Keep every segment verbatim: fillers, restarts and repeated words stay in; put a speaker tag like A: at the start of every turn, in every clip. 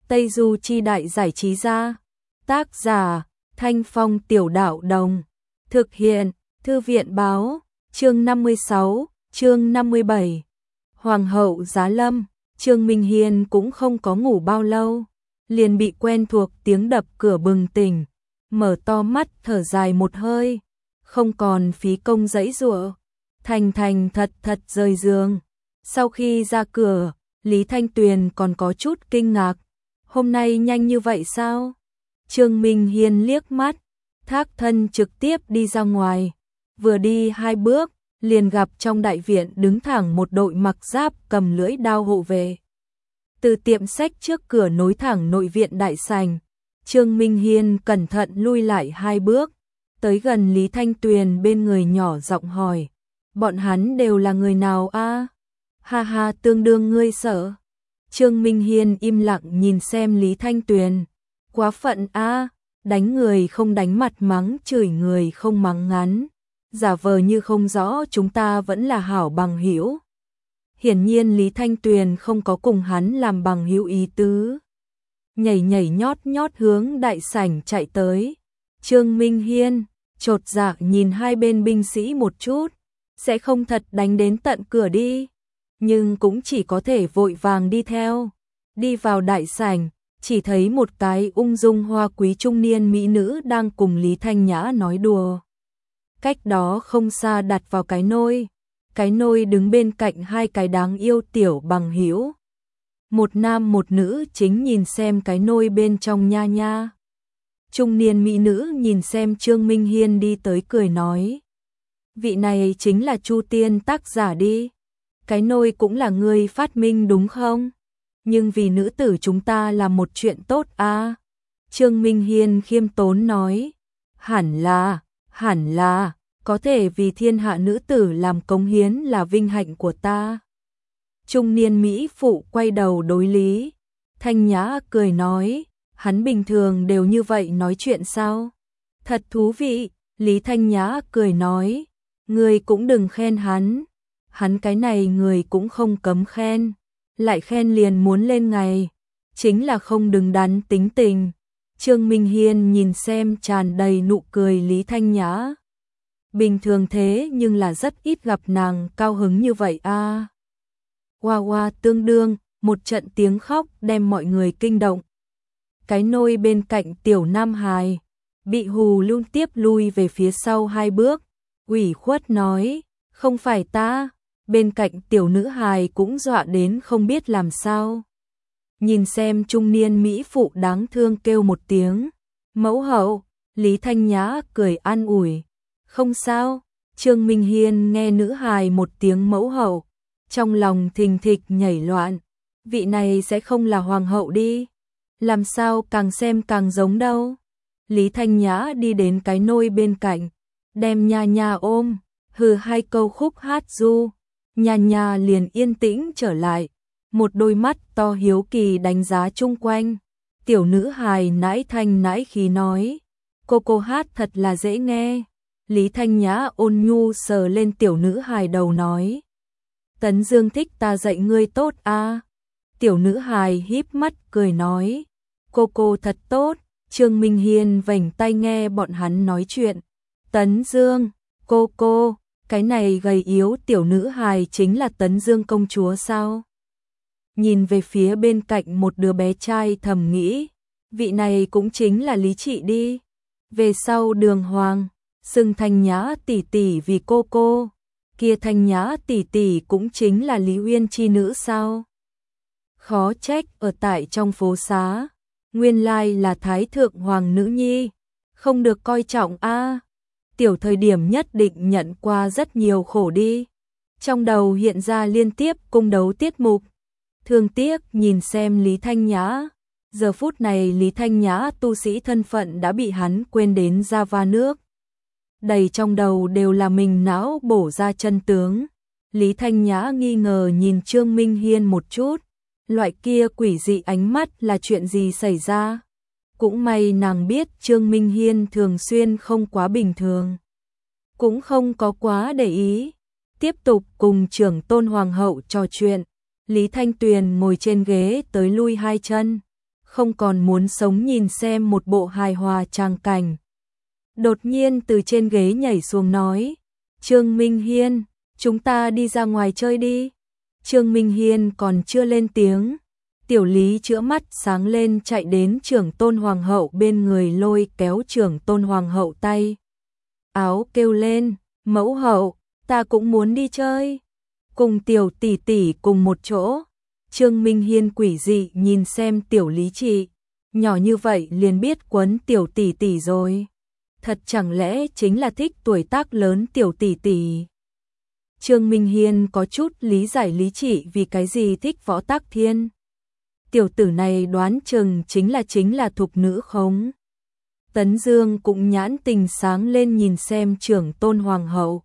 A: Tây Du Chi Đại Giải Trí Gia. Tác giả Thanh Phong Tiểu Đạo Đồng. Thực hiện Thư viện Báo. Chương năm mươi sáu, chương năm mươi bảy. Hoàng hậu Giá Lâm. Trương Minh Hiên cũng không có ngủ bao lâu, liền bị quen thuộc tiếng đập cửa bừng tỉnh, mở to mắt thở dài một hơi, không còn phí công giãy giụa, thành thành thật thật rời giường. Sau khi ra cửa, Lý Thanh Tuyền còn có chút kinh ngạc, hôm nay nhanh như vậy sao? Trương Minh Hiên liếc mắt, thác thân trực tiếp đi ra ngoài, vừa đi hai bước, liền gặp trong đại viện đứng thẳng một đội mặc giáp cầm lưỡi đao hộ vệ. Từ tiệm sách trước cửa nối thẳng nội viện đại sảnh, Trương Minh Hiên cẩn thận lui lại hai bước, tới gần Lý Thanh Tuyền bên người nhỏ giọng hỏi, bọn hắn đều là người nào a? Ha ha, tương đương ngươi sợ. Trương Minh Hiên im lặng nhìn xem Lý Thanh Tuyền, quá phận a, đánh người không đánh mặt, mắng chửi người không mắng ngắn, giả vờ như không rõ chúng ta vẫn là hảo bằng hữu. Hiển nhiên Lý Thanh Tuyền không có cùng hắn làm bằng hữu ý tứ. Nhảy nhảy nhót nhót hướng đại sảnh chạy tới. Trương Minh Hiên chột dạ nhìn hai bên binh sĩ một chút, sẽ không thật đánh đến tận cửa đi, nhưng cũng chỉ có thể vội vàng đi theo. Đi vào đại sảnh, chỉ thấy một cái ung dung hoa quý trung niên mỹ nữ đang cùng Lý Thanh Nhã nói đùa. Cách đó không xa đặt vào cái nôi, cái nôi đứng bên cạnh hai cái đáng yêu tiểu bằng hữu. Một nam một nữ chính nhìn xem cái nôi bên trong nha nha. Trung niên mỹ nữ nhìn xem Trương Minh Hiên đi tới cười nói, vị này chính là Chu Tiên tác giả đi, cái nôi cũng là ngươi phát minh đúng không? Nhưng vì nữ tử chúng ta làm một chuyện tốt à? Trương Minh Hiên khiêm tốn nói, hẳn là, hẳn là, có thể vì thiên hạ nữ tử làm cống hiến là vinh hạnh của ta. Trung niên mỹ phụ quay đầu đối Lý Thanh Nhã cười nói, hắn bình thường đều như vậy nói chuyện sao? Thật thú vị. Lý Thanh Nhã cười nói, ngươi cũng đừng khen hắn, hắn cái này người cũng không cấm khen, lại khen liền muốn lên ngày, chính là không đứng đắn tính tình. Trương Minh Hiên nhìn xem tràn đầy nụ cười Lý Thanh Nhã, bình thường thế nhưng là rất ít gặp nàng cao hứng như vậy a. À. Hoa hoa tương đương, một trận tiếng khóc đem mọi người kinh động. Cái nôi bên cạnh tiểu nam hài bị hù luôn tiếp lui về phía sau hai bước, ủy khuất nói, không phải ta. Bên cạnh tiểu nữ hài cũng dọa đến không biết làm sao. Nhìn xem trung niên mỹ phụ đáng thương kêu một tiếng, mẫu hậu. Lý Thanh Nhã cười an ủi, không sao. Trương Minh Hiên nghe nữ hài một tiếng mẫu hậu, trong lòng thình thịch nhảy loạn, vị này sẽ không là hoàng hậu đi, làm sao càng xem càng giống đâu. Lý Thanh Nhã đi đến cái nôi bên cạnh, đem nha nha ôm, hừ hai câu khúc hát du, nha nha liền yên tĩnh trở lại, một đôi mắt to hiếu kỳ đánh giá chung quanh. Tiểu nữ hài nãi thanh nãi khí nói, cô cô hát thật là dễ nghe. Lý Thanh Nhã ôn nhu sờ lên tiểu nữ hài đầu nói, Tấn Dương thích ta dạy ngươi tốt a. À? Tiểu nữ hài híp mắt cười nói, cô cô thật tốt. Trương Minh Hiên vành tay nghe bọn hắn nói chuyện, Tấn Dương, cô cô, cái này gầy yếu tiểu nữ hài chính là Tấn Dương công chúa sao? Nhìn về phía bên cạnh một đứa bé trai thầm nghĩ, vị này cũng chính là Lý Trị đi. Về sau đường hoàng, xưng Thanh Nhã tỷ tỷ vì cô cô, kia Thanh Nhã tỷ tỷ cũng chính là Lý Uyên chi nữ sao? Khó trách ở tại trong phố xá, nguyên lai là Thái Thượng Hoàng nữ nhi, không được coi trọng a. À. Tiểu thời điểm nhất định nhận qua rất nhiều khổ đi. Trong đầu hiện ra liên tiếp cung đấu tiết mục. Thương tiếc nhìn xem Lý Thanh Nhã. Giờ phút này Lý Thanh Nhã tu sĩ thân phận đã bị hắn quên đến ra va nước. Đầy trong đầu đều là mình não bổ ra chân tướng. Lý Thanh Nhã nghi ngờ nhìn Trương Minh Hiên một chút. Loại kia quỷ dị ánh mắt là chuyện gì xảy ra? Cũng may nàng biết Trương Minh Hiên thường xuyên không quá bình thường, cũng không có quá để ý. Tiếp tục cùng trưởng tôn hoàng hậu trò chuyện, Lý Thanh Tuyền ngồi trên ghế tới lui hai chân, không còn muốn sống nhìn xem một bộ hài hòa tràng cảnh. Đột nhiên từ trên ghế nhảy xuống nói, Trương Minh Hiên, chúng ta đi ra ngoài chơi đi. Trương Minh Hiên còn chưa lên tiếng, Tiểu Lý chữa mắt sáng lên chạy đến Trưởng Tôn Hoàng hậu bên người lôi kéo Trưởng Tôn Hoàng hậu tay. Áo kêu lên, mẫu hậu, ta cũng muốn đi chơi. Cùng Tiểu tỷ tỷ cùng một chỗ. Trương Minh Hiên quỷ dị nhìn xem Tiểu Lý chị, nhỏ như vậy liền biết quấn Tiểu tỷ tỷ rồi. Thật chẳng lẽ chính là thích tuổi tác lớn Tiểu tỷ tỷ. Trương Minh Hiên có chút lý giải Lý Chỉ vì cái gì thích Võ Tắc Thiên. Tiểu tử này đoán chừng chính là chính là thục nữ khống. Tấn Dương cũng nhãn tình sáng lên nhìn xem Trưởng Tôn Hoàng hậu.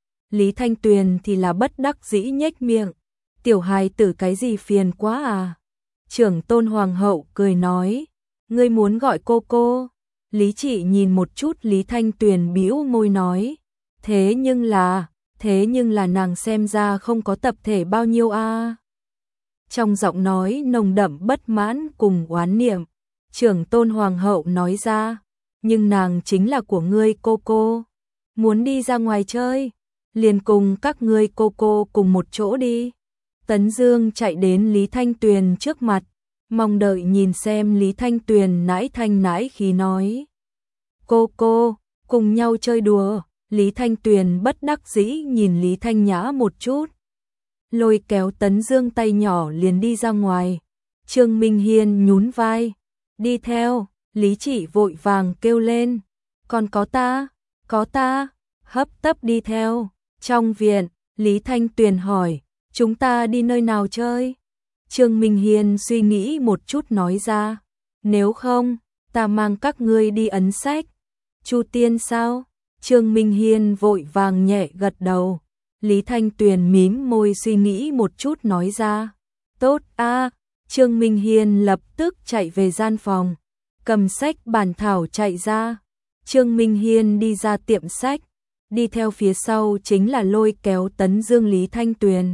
A: Lý Thanh Tuyền thì là bất đắc dĩ nhếch miệng. Tiểu hài tử cái gì phiền quá à. Trưởng Tôn Hoàng hậu cười nói, ngươi muốn gọi cô cô. Lý Chỉ nhìn một chút Lý Thanh Tuyền bĩu môi nói, thế nhưng là, thế nhưng là nàng xem ra không có tập thể bao nhiêu a. À. Trong giọng nói nồng đậm bất mãn cùng oán niệm, Trưởng Tôn Hoàng hậu nói ra, nhưng nàng chính là của ngươi cô cô. Muốn đi ra ngoài chơi, liền cùng các ngươi cô cô cùng một chỗ đi. Tấn Dương chạy đến Lý Thanh Tuyền trước mặt, mong đợi nhìn xem Lý Thanh Tuyền nãi thanh nãi khí nói. Cô cô, cùng nhau chơi đùa. Lý Thanh Tuyền bất đắc dĩ nhìn Lý Thanh Nhã một chút. Lôi kéo Tấn Dương tay nhỏ liền đi ra ngoài. Trương Minh Hiên nhún vai. Đi theo, Lý Chỉ vội vàng kêu lên. Còn có ta, có ta, hấp tấp đi theo. Trong viện, Lý Thanh Tuyền hỏi, chúng ta đi nơi nào chơi? Trương Minh Hiên suy nghĩ một chút nói ra, nếu không, ta mang các ngươi đi ấn sách. Chu Tiên sao? Trương Minh Hiên vội vàng nhẹ gật đầu. Lý Thanh Tuyền mím môi suy nghĩ một chút nói ra, tốt a. Trương Minh Hiên lập tức chạy về gian phòng, cầm sách bản thảo chạy ra. Trương Minh Hiên đi ra tiệm sách, đi theo phía sau chính là lôi kéo Tấn Dương Lý Thanh Tuyền.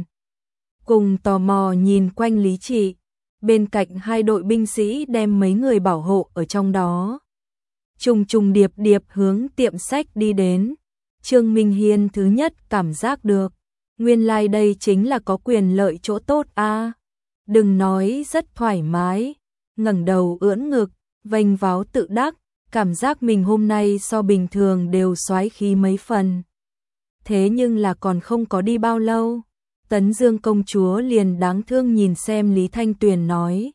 A: Cùng tò mò nhìn quanh Lý Chỉ, bên cạnh hai đội binh sĩ đem mấy người bảo hộ ở trong đó. Trùng trùng điệp điệp hướng tiệm sách đi đến. Trương Minh Hiên thứ nhất cảm giác được, nguyên lai like đây chính là có quyền lợi chỗ tốt a. À. Đừng nói rất thoải mái, ngẩng đầu ưỡn ngực, vênh váo tự đắc, cảm giác mình hôm nay so bình thường đều soái khí mấy phần. Thế nhưng là còn không có đi bao lâu, Tấn Dương công chúa liền đáng thương nhìn xem Lý Thanh Tuyền nói.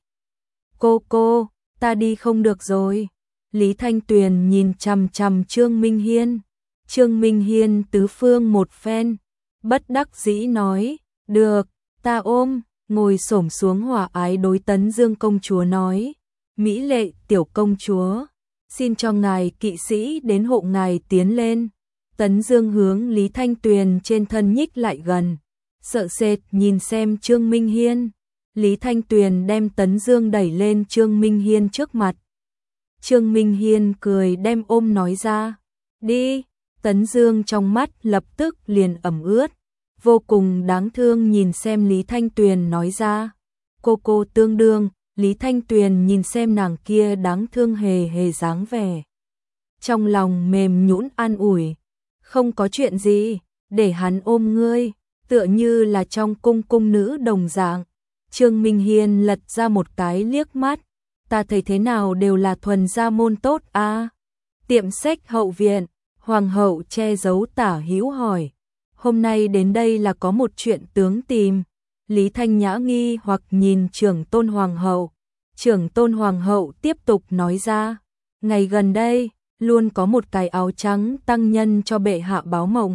A: Cô cô, ta đi không được rồi. Lý Thanh Tuyền nhìn chằm chằm Trương Minh Hiên. Trương Minh Hiên tứ phương một phen, bất đắc dĩ nói, được, ta ôm, ngồi xổm xuống hòa ái đối Tấn Dương công chúa nói, mỹ lệ tiểu công chúa, xin cho ngài kỵ sĩ đến hộ ngài tiến lên. Tấn Dương hướng Lý Thanh Tuyền trên thân nhích lại gần, sợ sệt nhìn xem Trương Minh Hiên. Lý Thanh Tuyền đem Tấn Dương đẩy lên Trương Minh Hiên trước mặt. Trương Minh Hiên cười đem ôm nói ra, đi. Tấn Dương trong mắt lập tức liền ẩm ướt, vô cùng đáng thương nhìn xem Lý Thanh Tuyền nói ra, cô cô tương đương. Lý Thanh Tuyền nhìn xem nàng kia đáng thương hề hề dáng vẻ, trong lòng mềm nhũn an ủi, không có chuyện gì, để hắn ôm ngươi, tựa như là trong cung cung nữ đồng dạng. Trương Minh Hiên lật ra một cái liếc mắt, ta thấy thế nào đều là thuần gia môn tốt a. À. Tiệm sách hậu viện, Hoàng hậu che giấu Tả Hữu hỏi, hôm nay đến đây là có một chuyện tướng tìm. Lý Thanh Nhã nghi hoặc nhìn Trưởng Tôn Hoàng hậu. Trưởng Tôn Hoàng hậu tiếp tục nói ra, ngày gần đây, luôn có một cái áo trắng tăng nhân cho bệ hạ báo mộng.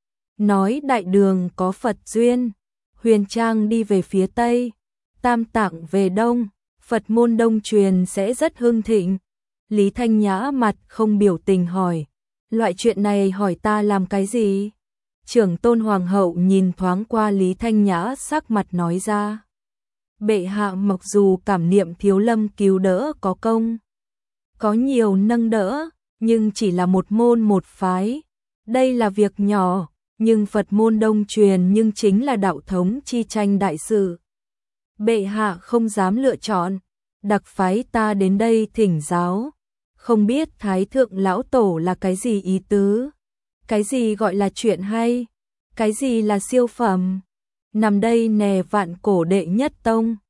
A: Nói đại đường có Phật duyên, Huyền Trang đi về phía Tây, Tam Tạng về Đông, Phật môn Đông truyền sẽ rất hưng thịnh. Lý Thanh Nhã mặt không biểu tình hỏi, loại chuyện này hỏi ta làm cái gì? Trưởng Tôn Hoàng hậu nhìn thoáng qua Lý Thanh Nhã sắc mặt nói ra, bệ hạ mặc dù cảm niệm Thiếu Lâm cứu đỡ có công, có nhiều nâng đỡ, nhưng chỉ là một môn một phái. Đây là việc nhỏ, nhưng Phật môn Đông truyền nhưng chính là đạo thống chi tranh đại sự. Bệ hạ không dám lựa chọn, đặc phái ta đến đây thỉnh giáo, không biết Thái thượng lão tổ là cái gì ý tứ, cái gì gọi là chuyện hay, cái gì là siêu phẩm, nằm đây nè vạn cổ đệ nhất tông.